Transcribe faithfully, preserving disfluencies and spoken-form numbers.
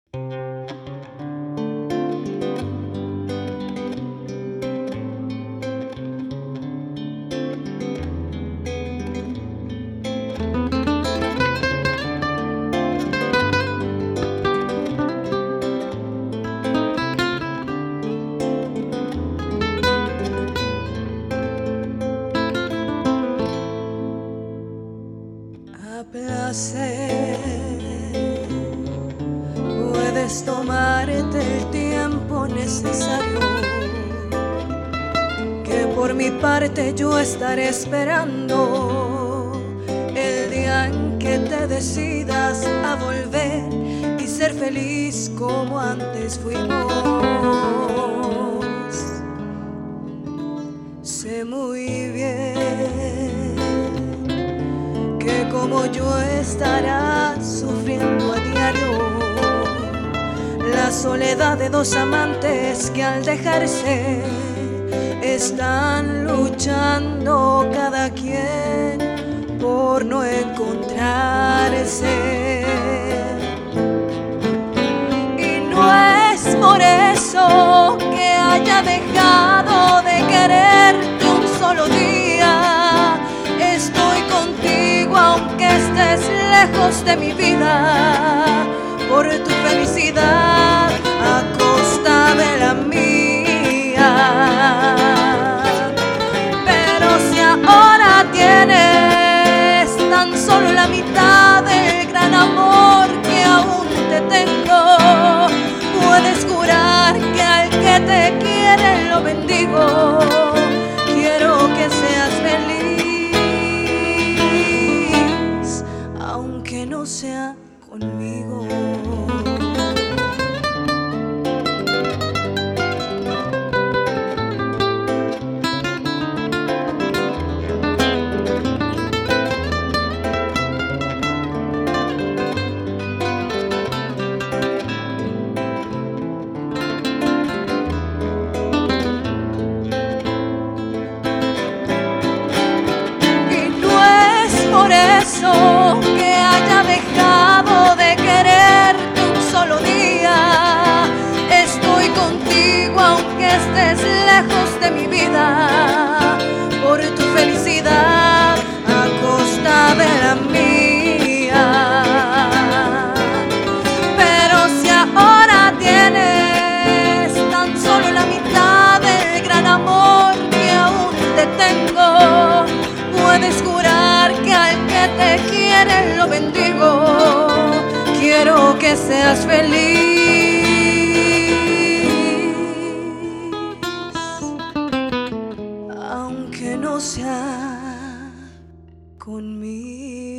A placer, puedes tomarte el tiempo necesario, que por mi parte yo estaré esperando el día en que te decidas a volver y ser feliz como antes fuimos. Sé muy bien que como yo estarás sufriendo a diario la soledad de dos amantes que al dejarse están luchando cada quien por no encontrarse. Y no es por eso que haya dejado de quererte un solo día. Estoy contigo aunque estés lejos de mi vida, por tu felicidad a costa de la mía. Pero si ahora tienes tan solo la mitad del gran amor que aún te tengo, puedes jurar que al que te quiere lo bendigo. Quiero que seas feliz, aunque no sea conmigo. Que haya dejado de quererte un solo día. Estoy contigo aunque estés lejos de mi vida, por tu felicidad a costa de la mía. Pero si ahora tienes tan solo la mitad del gran amor que aún te tengo, puedes jurar que al que te quiere lo bendigo. Quiero que seas feliz, aunque no sea conmigo.